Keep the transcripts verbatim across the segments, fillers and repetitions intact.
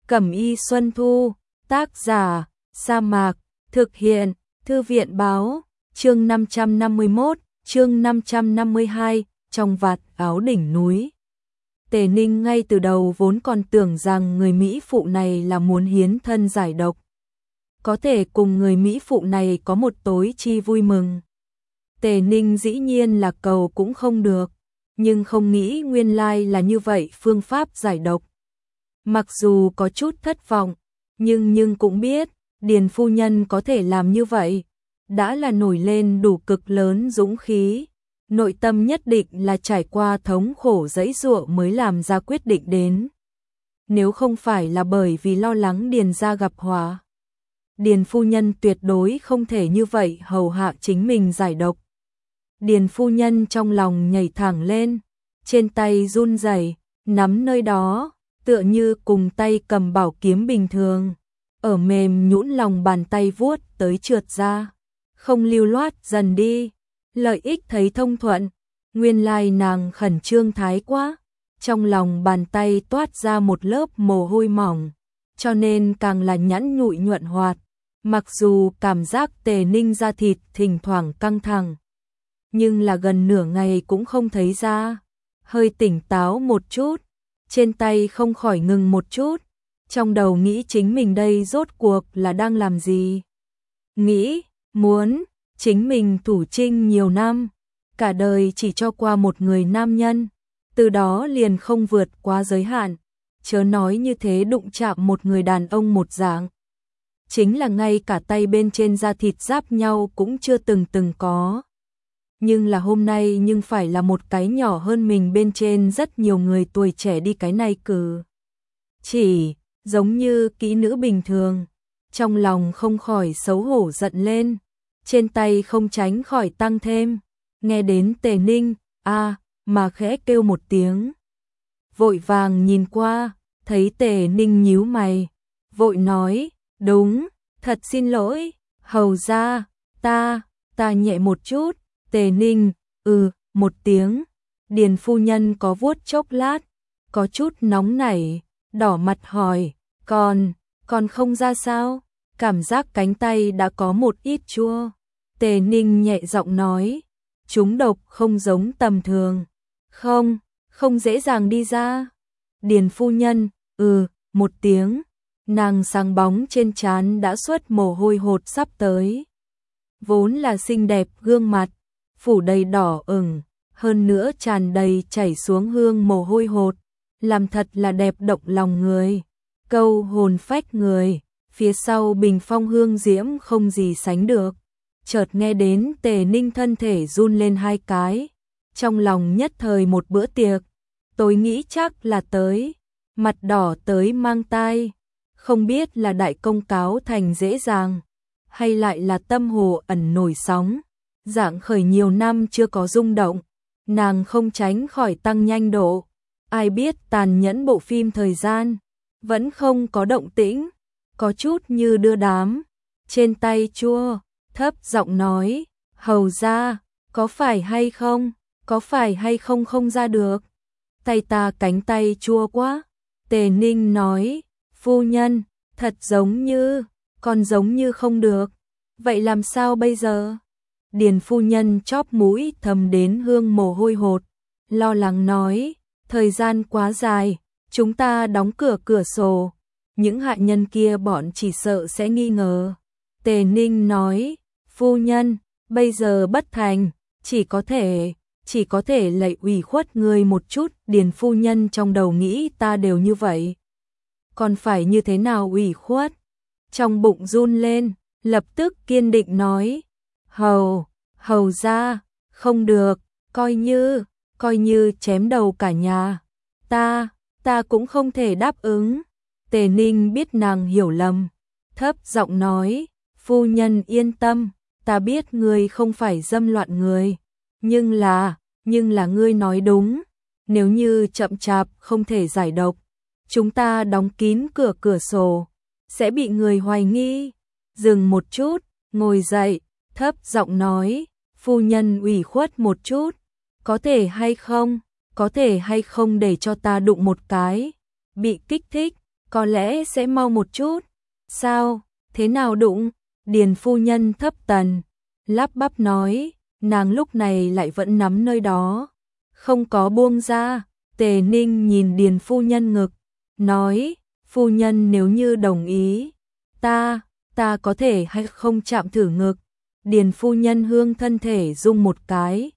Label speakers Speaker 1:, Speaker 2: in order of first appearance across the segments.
Speaker 1: Cẩm y Xuân Thu, tác giả, Sa Mạc, thực hiện, Thư viện báo, chương năm trăm năm mươi mốt, chương năm trăm năm mươi hai, trong vạt áo đỉnh núi. Tề Ninh ngay từ đầu vốn còn tưởng rằng người Mỹ phụ này là muốn hiến thân giải độc. Có thể cùng người Mỹ phụ này có một tối chi vui mừng. Tề Ninh dĩ nhiên là cầu cũng không được, nhưng không nghĩ nguyên lai là như vậy phương pháp giải độc. Mặc dù có chút thất vọng, nhưng nhưng cũng biết, Điền phu nhân có thể làm như vậy, đã là nổi lên đủ cực lớn dũng khí. Nội tâm nhất định là trải qua thống khổ dẫy dụa mới làm ra quyết định đến. Nếu không phải là bởi vì lo lắng Điền gia gặp họa, Điền phu nhân tuyệt đối không thể như vậy hầu hạ chính mình giải độc. Điền phu nhân trong lòng nhảy thẳng lên, trên tay run rẩy, nắm nơi đó, tựa như cùng tay cầm bảo kiếm bình thường, ở mềm nhũn lòng bàn tay vuốt tới trượt ra, không lưu loát dần đi. Lợi ích thấy thông thuận, nguyên lai nàng khẩn trương thái quá, trong lòng bàn tay toát ra một lớp mồ hôi mỏng, cho nên càng là nhẵn nhụi nhuận hoạt. Mặc dù cảm giác Tề Ninh da thịt thỉnh thoảng căng thẳng, nhưng là gần nửa ngày cũng không thấy ra. Hơi tỉnh táo một chút, trên tay không khỏi ngừng một chút, trong đầu nghĩ chính mình đây rốt cuộc là đang làm gì. Nghĩ, muốn, chính mình thủ trinh nhiều năm, cả đời chỉ cho qua một người nam nhân, từ đó liền không vượt quá giới hạn, chớ nói như thế đụng chạm một người đàn ông một dạng. Chính là ngay cả tay bên trên da thịt giáp nhau cũng chưa từng từng có. Nhưng là hôm nay nhưng phải là một cái nhỏ hơn mình bên trên rất nhiều người tuổi trẻ đi cái này cử. Chỉ, giống như kỹ nữ bình thường, trong lòng không khỏi xấu hổ giận lên, trên tay không tránh khỏi tăng thêm, nghe đến Tề Ninh, a mà khẽ kêu một tiếng. Vội vàng nhìn qua, thấy Tề Ninh nhíu mày, vội nói, đúng, thật xin lỗi, hầu ra, ta, ta nhẹ một chút. Tề Ninh, ừ, một tiếng. Điền phu nhân có vuốt chốc lát, có chút nóng nảy, đỏ mặt hỏi, còn, còn không ra sao? Cảm giác cánh tay đã có một ít chua. Tề Ninh nhẹ giọng nói, chúng độc không giống tầm thường. Không, không dễ dàng đi ra. Điền phu nhân, ừ, một tiếng. Nàng sáng bóng trên trán đã xuất mồ hôi hột sắp tới. Vốn là xinh đẹp gương mặt, phủ đầy đỏ ửng, hơn nữa tràn đầy chảy xuống hương mồ hôi hột, làm thật là đẹp động lòng người, câu hồn phách người, phía sau bình phong hương diễm không gì sánh được. Chợt nghe đến Tề Ninh thân thể run lên hai cái, trong lòng nhất thời một bữa tiệc, tôi nghĩ chắc là tới, mặt đỏ tới mang tai, không biết là đại công cáo thành dễ dàng, hay lại là tâm hồ ẩn nổi sóng. Dạng khởi nhiều năm chưa có rung động, nàng không tránh khỏi tăng nhanh độ. Ai biết tàn nhẫn bộ phim thời gian, vẫn không có động tĩnh, có chút như đưa đám. Trên tay chua, thấp giọng nói, hầu ra, có phải hay không, có phải hay không không ra được. Tay ta cánh tay chua quá. Tề Ninh nói, phu nhân, thật giống như, còn giống như không được. Vậy làm sao bây giờ? Điền phu nhân chóp mũi thầm đến hương mồ hôi hột, lo lắng nói, thời gian quá dài, chúng ta đóng cửa cửa sổ, những hạ nhân kia bọn chỉ sợ sẽ nghi ngờ. Tề Ninh nói, phu nhân, bây giờ bất thành, chỉ có thể, chỉ có thể lạy ủy khuất người một chút. Điền phu nhân trong đầu nghĩ ta đều như vậy, còn phải như thế nào ủy khuất? Trong bụng run lên, lập tức kiên định nói, hầu, hầu ra, không được, coi như, coi như chém đầu cả nhà, ta, ta cũng không thể đáp ứng. Tề Ninh biết nàng hiểu lầm, thấp giọng nói, phu nhân yên tâm, ta biết ngươi không phải dâm loạn người, nhưng là, nhưng là ngươi nói đúng, nếu như chậm chạp không thể giải độc, chúng ta đóng kín cửa cửa sổ, sẽ bị người hoài nghi. Dừng một chút, ngồi dậy, thấp giọng nói, phu nhân ủy khuất một chút, có thể hay không, có thể hay không để cho ta đụng một cái, bị kích thích. có lẽ sẽ mau một chút. Sao, thế nào đụng? Điền phu nhân thấp tần, lắp bắp nói, nàng lúc này lại vẫn nắm nơi đó, không có buông ra. Tề Ninh nhìn Điền phu nhân ngực, nói, phu nhân nếu như đồng ý, ta, ta có thể hay không chạm thử ngực. Điền phu nhân hương thân thể rung một cái,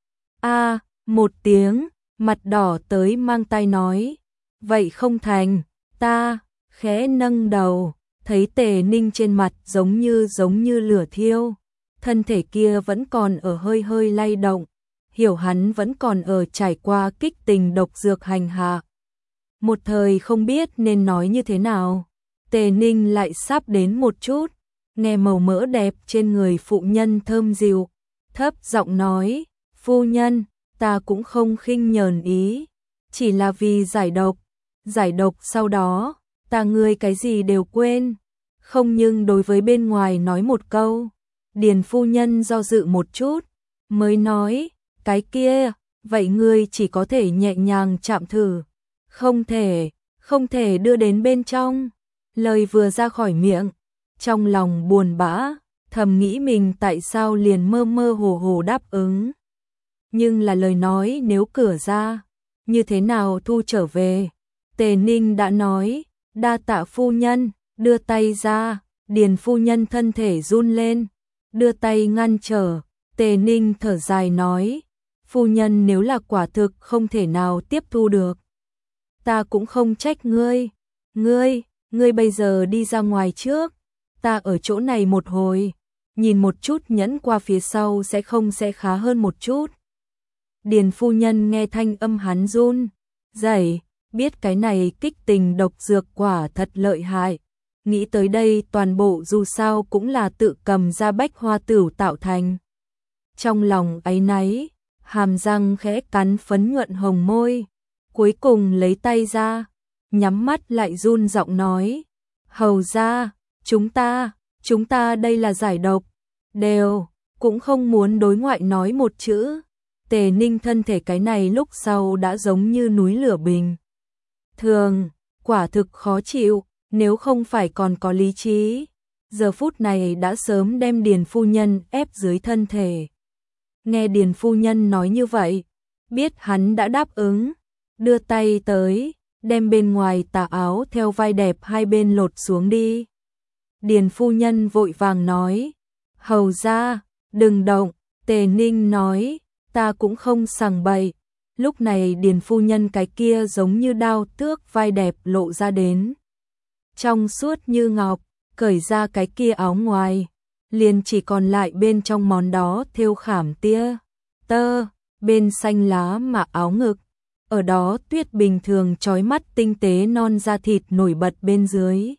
Speaker 1: a một tiếng, mặt đỏ tới mang tai nói, vậy không thành, ta, khẽ nâng đầu, thấy Tề Ninh trên mặt giống như giống như lửa thiêu, thân thể kia vẫn còn ở hơi hơi lay động, hiểu hắn vẫn còn ở trải qua kích tình độc dược hành hạ. Một thời không biết nên nói như thế nào, Tề Ninh lại sắp đến một chút, nghe màu mỡ đẹp trên người phụ nhân thơm dịu, thấp giọng nói, phu nhân, ta cũng không khinh nhờn ý, chỉ là vì giải độc, giải độc sau đó, ta ngươi cái gì đều quên, không nhưng đối với bên ngoài nói một câu. Điền phu nhân do dự một chút, mới nói, cái kia, vậy ngươi chỉ có thể nhẹ nhàng chạm thử, không thể, không thể đưa đến bên trong. Lời vừa ra khỏi miệng, trong lòng buồn bã, thầm nghĩ mình tại sao liền mơ mơ hồ hồ đáp ứng. Nhưng là lời nói nếu cửa ra, như thế nào thu trở về? Tề Ninh đã nói, đa tạ phu nhân, đưa tay ra, Điền phu nhân thân thể run lên, đưa tay ngăn trở. Tề Ninh thở dài nói, phu nhân nếu là quả thực không thể nào tiếp thu được, ta cũng không trách ngươi, ngươi, ngươi bây giờ đi ra ngoài trước, ta ở chỗ này một hồi, nhìn một chút nhẫn qua phía sau sẽ không sẽ khá hơn một chút. Điền phu nhân nghe thanh âm hắn run rẩy, biết cái này kích tình độc dược quả thật lợi hại. Nghĩ tới đây toàn bộ dù sao cũng là tự cầm ra bách hoa tửu tạo thành. Trong lòng áy náy, hàm răng khẽ cắn phấn nhuận hồng môi, cuối cùng lấy tay ra, nhắm mắt lại run giọng nói, hầu ra, chúng ta, chúng ta đây là giải độc, đều, cũng không muốn đối ngoại nói một chữ. Tề Ninh thân thể cái này lúc sau đã giống như núi lửa bình thường, quả thực khó chịu, nếu không phải còn có lý trí, giờ phút này đã sớm đem Điền phu nhân ép dưới thân thể. Nghe Điền phu nhân nói như vậy, biết hắn đã đáp ứng, đưa tay tới, đem bên ngoài tà áo theo vai đẹp hai bên lột xuống đi. Điền phu nhân vội vàng nói, hầu ra, đừng động. Tề Ninh nói, ta cũng không sằng bậy. Lúc này Điền phu nhân cái kia giống như đao tước vai đẹp lộ ra đến, trong suốt như ngọc, cởi ra cái kia áo ngoài, liền chỉ còn lại bên trong món đó thêu khảm tia tơ, bên xanh lá mà áo ngực, ở đó tuyết bình thường chói mắt tinh tế non da thịt nổi bật bên dưới.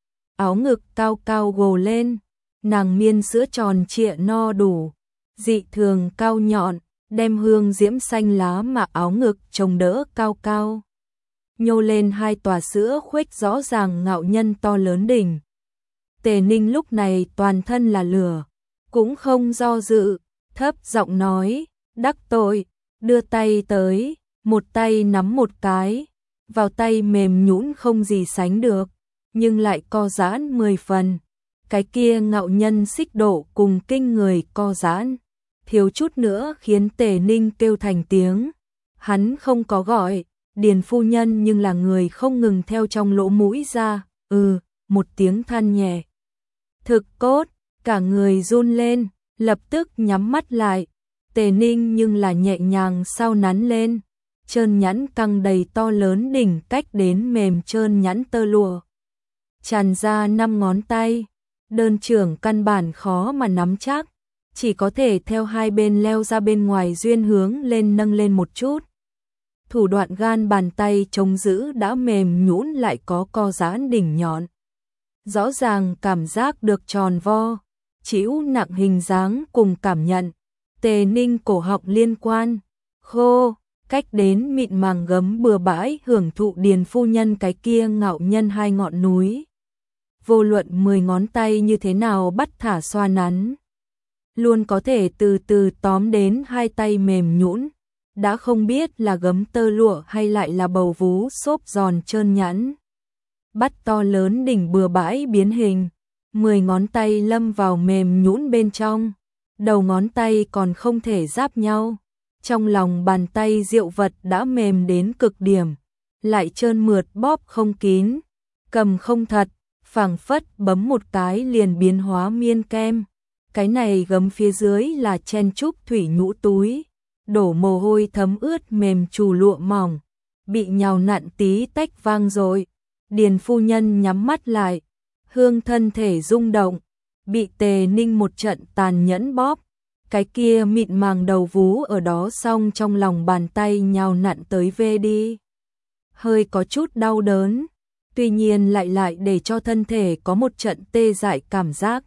Speaker 1: Áo ngực cao cao gồ lên, nàng miên sữa tròn trịa no đủ, dị thường cao nhọn, đem hương diễm xanh lá mà áo ngực trông đỡ cao cao. Nhô lên hai tòa sữa khuếch rõ ràng ngạo nhân to lớn đỉnh. Tề Ninh lúc này toàn thân là lửa, cũng không do dự, thấp giọng nói, đắc tội, đưa tay tới, một tay nắm một cái, vào tay mềm nhũn không gì sánh được, nhưng lại co giãn mười phần. Cái kia ngạo nhân xích độ cùng kinh người co giãn, thiếu chút nữa khiến Tề Ninh kêu thành tiếng. Hắn không có gọi, Điền phu nhân nhưng là người không ngừng theo trong lỗ mũi ra, ừ, một tiếng than nhẹ. Thực cốt, cả người run lên, lập tức nhắm mắt lại. Tề Ninh nhưng là nhẹ nhàng sau nắn lên, trơn nhẵn căng đầy to lớn đỉnh cách đến mềm trơn nhẵn tơ lụa. Tràn ra năm ngón tay, đơn trưởng căn bản khó mà nắm chắc, chỉ có thể theo hai bên leo ra bên ngoài duyên hướng lên nâng lên một chút. Thủ đoạn gan bàn tay chống giữ đã mềm nhũn lại có co giãn đỉnh nhọn. Rõ ràng cảm giác được tròn vo, chịu nặng hình dáng cùng cảm nhận. Tề Ninh cổ họng liên quan, khô, cách đến mịn màng gấm bừa bãi hưởng thụ Điền phu nhân cái kia ngạo nhân hai ngọn núi. Vô luận mười ngón tay như thế nào bắt thả xoa nắn, luôn có thể từ từ tóm đến hai tay mềm nhũn, đã không biết là gấm tơ lụa hay lại là bầu vú xốp giòn trơn nhẵn. bắt to lớn đỉnh bừa bãi biến hình, mười ngón tay lâm vào mềm nhũn bên trong, đầu ngón tay còn không thể giáp nhau, trong lòng bàn tay diệu vật đã mềm đến cực điểm, lại trơn mượt bóp không kín, cầm không thật, phảng phất bấm một cái liền biến hóa miên kem. Cái này gấm phía dưới là chen chúc thủy nhũ túi, đổ mồ hôi thấm ướt mềm trù lụa mỏng, bị nhào nặn tí tách vang rồi. Điền phu nhân nhắm mắt lại, hương thân thể rung động, bị Tề Ninh một trận tàn nhẫn bóp, cái kia mịn màng đầu vú ở đó xong trong lòng bàn tay nhào nặn tới về đi. Hơi có chút đau đớn, tuy nhiên lại lại để cho thân thể có một trận tê dại cảm giác.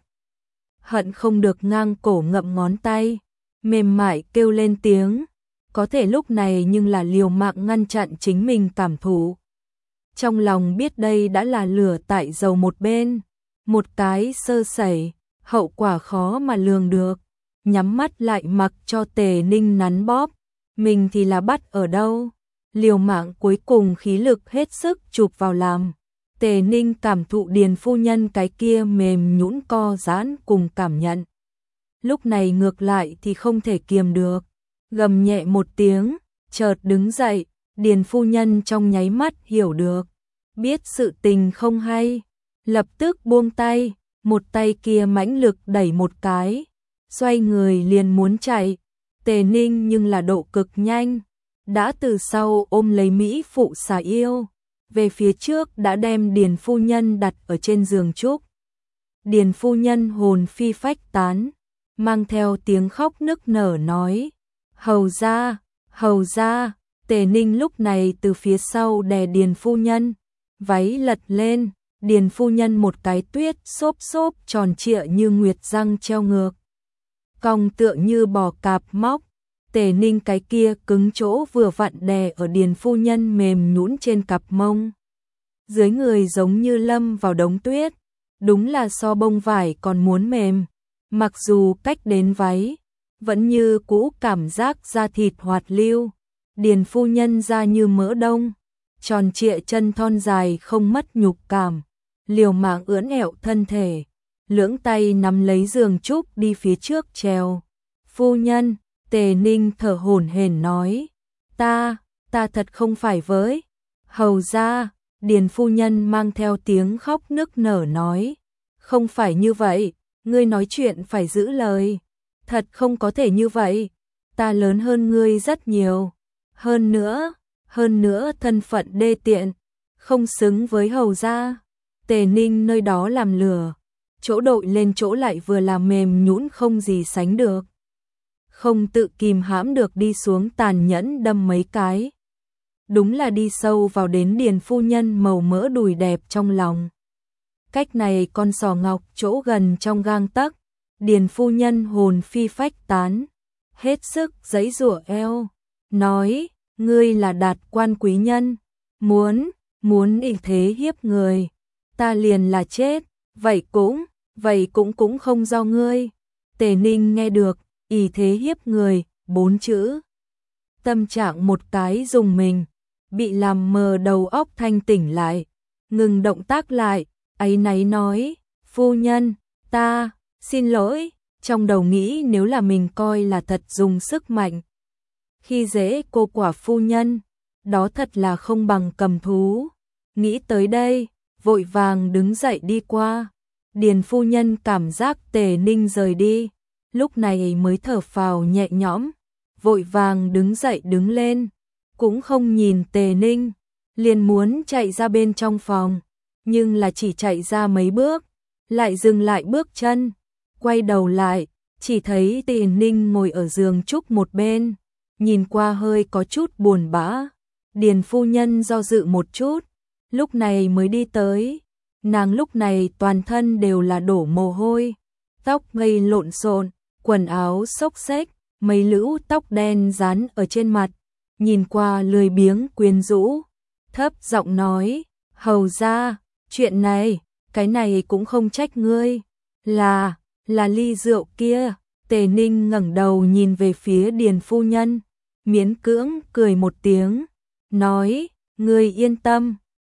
Speaker 1: Hận không được ngang cổ ngậm ngón tay, mềm mại kêu lên tiếng, có thể lúc này nhưng là liều mạng ngăn chặn chính mình cảm thụ. Trong lòng biết đây đã là lửa tại dầu một bên, một cái sơ sẩy, hậu quả khó mà lường được, nhắm mắt lại mặc cho Tề Ninh nắn bóp, mình thì là bắt ở đâu, liều mạng cuối cùng khí lực hết sức chụp vào làm. Tề Ninh cảm thụ Điền phu nhân cái kia mềm nhũn co giãn cùng cảm nhận. Lúc này ngược lại thì không thể kiềm được, gầm nhẹ một tiếng, chợt đứng dậy, Điền phu nhân trong nháy mắt hiểu được, biết sự tình không hay, lập tức buông tay, một tay kia mãnh lực đẩy một cái, xoay người liền muốn chạy. Tề Ninh nhưng là độ cực nhanh, đã từ sau ôm lấy mỹ phụ xà yêu, về phía trước đã đem Điền phu nhân đặt ở trên giường trúc. Điền phu nhân hồn phi phách tán, mang theo tiếng khóc nức nở nói, hầu ra, hầu ra. Tề Ninh lúc này từ phía sau đè Điền phu nhân, váy lật lên, Điền phu nhân một cái tuyết xốp xốp tròn trịa như nguyệt răng treo ngược, cong tựa như bò cạp móc. Tề Ninh cái kia cứng chỗ vừa vặn đè ở Điền phu nhân mềm nhũn trên cặp mông, dưới người giống như lâm vào đống tuyết, đúng là so bông vải còn muốn mềm, mặc dù cách đến váy, vẫn như cũ cảm giác da thịt hoạt lưu. Điền phu nhân da như mỡ đông, tròn trịa chân thon dài không mất nhục cảm, liều mạng ưỡn ẹo thân thể, lưỡng tay nắm lấy giường trúc đi phía trước trèo. Phu nhân, Tề Ninh thở hổn hển nói, ta, ta thật không phải với hầu ra. Điền phu nhân mang theo tiếng khóc nức nở nói, không phải như vậy, ngươi nói chuyện phải giữ lời, thật không có thể như vậy, ta lớn hơn ngươi rất nhiều. Hơn nữa, hơn nữa thân phận đê tiện, không xứng với hầu gia. Tề Ninh nơi đó làm lửa, chỗ đội lên chỗ lại vừa làm mềm nhũn không gì sánh được. Không tự kìm hãm được đi xuống tàn nhẫn đâm mấy cái. Đúng là đi sâu vào đến Điền phu nhân màu mỡ đùi đẹp trong lòng. Cách này con sò ngọc chỗ gần trong gang tấc, Điền phu nhân hồn phi phách tán, hết sức giãy giụa eo, nói, ngươi là đạt quan quý nhân, muốn, muốn ỷ thế hiếp người, ta liền là chết, vậy cũng, vậy cũng cũng không do ngươi. Tề Ninh nghe được, ỷ thế hiếp người, bốn chữ. Tâm trạng một cái dùng mình, bị làm mờ đầu óc thanh tỉnh lại, ngừng động tác lại, áy náy nói, phu nhân, ta, xin lỗi, trong đầu nghĩ nếu là mình coi là thật dùng sức mạnh. Khi dễ cô quả phu nhân, đó thật là không bằng cầm thú. Nghĩ tới đây, vội vàng đứng dậy đi qua. Điền phu nhân cảm giác Tề Ninh rời đi, lúc này mới thở phào nhẹ nhõm, vội vàng đứng dậy đứng lên, cũng không nhìn Tề Ninh, liền muốn chạy ra bên trong phòng, nhưng là chỉ chạy ra mấy bước, lại dừng lại bước chân, quay đầu lại, chỉ thấy Tề Ninh ngồi ở giường trúc một bên, nhìn qua hơi có chút buồn bã. Điền phu nhân do dự một chút, lúc này mới đi tới, nàng lúc này toàn thân đều là đổ mồ hôi, tóc ngây lộn xộn, quần áo xốc xếch, mấy lũ tóc đen dán ở trên mặt, nhìn qua lười biếng quyến rũ, thấp giọng nói, hầu ra, chuyện này, cái này cũng không trách ngươi, là, là ly rượu kia. Tề Ninh ngẩng đầu nhìn về phía Điền phu nhân, miễn cưỡng cười một tiếng, nói, ngươi yên tâm,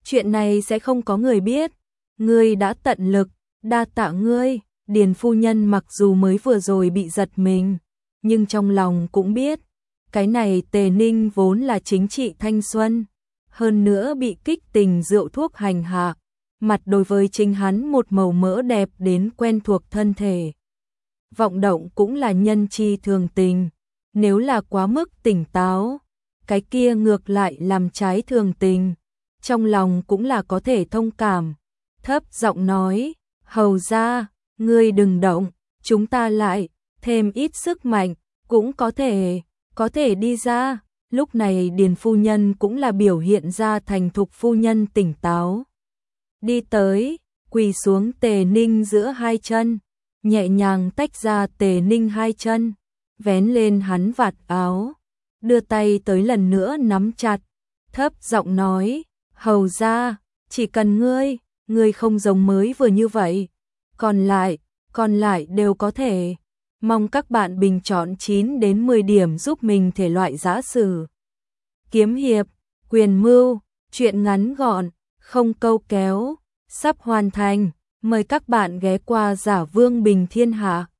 Speaker 1: chuyện này sẽ không có người biết, ngươi đã tận lực, đa tạ ngươi. Điền phu nhân mặc dù mới vừa rồi bị giật mình, nhưng trong lòng cũng biết, cái này Tề Ninh vốn là chính trị thanh xuân, hơn nữa bị kích tình rượu thuốc hành hạ, mặt đối với chính hắn một màu mỡ đẹp đến quen thuộc thân thể. Vọng động cũng là nhân chi thường tình, nếu là quá mức tỉnh táo, cái kia ngược lại làm trái thường tình, trong lòng cũng là có thể thông cảm. Thấp giọng nói, hầu ra, ngươi đừng động, chúng ta lại, thêm ít sức mạnh, cũng có thể, có thể đi ra. Lúc này Điền phu nhân cũng là biểu hiện ra thành thục phu nhân tỉnh táo. Đi tới, quỳ xuống Tề Ninh giữa hai chân, nhẹ nhàng tách ra Tề Ninh hai chân, vén lên hắn vạt áo, đưa tay tới lần nữa nắm chặt, thấp giọng nói, hầu ra, chỉ cần ngươi, ngươi không giống mới vừa như vậy, còn lại, còn lại đều có thể. Mong các bạn bình chọn chín đến mười điểm giúp mình thể loại giã sử, kiếm hiệp, quyền mưu, truyện ngắn gọn, không câu kéo, sắp hoàn thành. Mời các bạn ghé qua Giả Vương Bình Thiên Hạ.